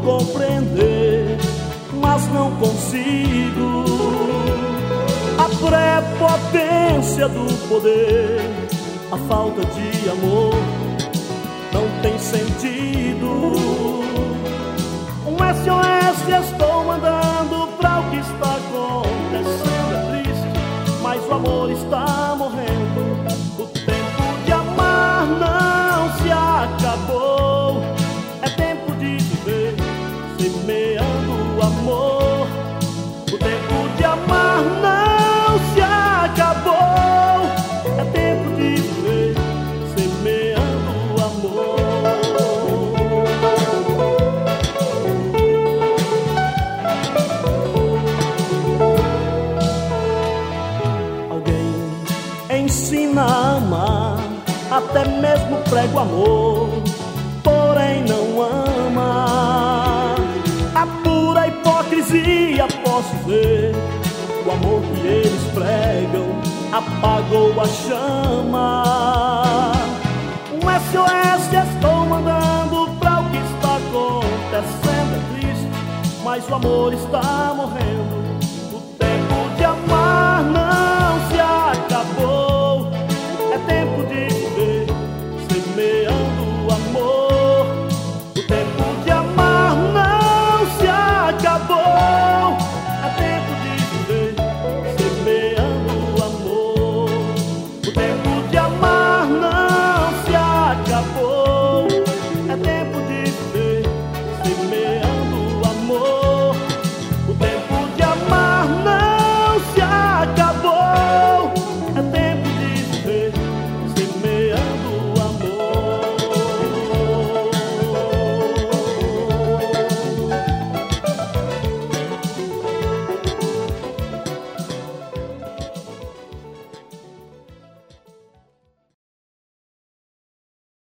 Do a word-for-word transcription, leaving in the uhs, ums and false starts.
compreender, mas não consigo. A prepotência do poder, a falta de amor não tem sentido. Um S O S estou mandando pra o que está acontecendo. É triste, mas o amor está morrendo. O tempo de amar não se acabou. É tempo de viver semeando o amor. O tempo de amar não se acabou. É tempo de viver semeando o amor. Alguém ensina a amar, até mesmo prega o amor, porém não ama. A pura hipocrisia posso ver. O amor que eles pregam apagou a chama. Um S O S estou mandando pra o que está acontecendo. É triste, mas o amor está morrendo.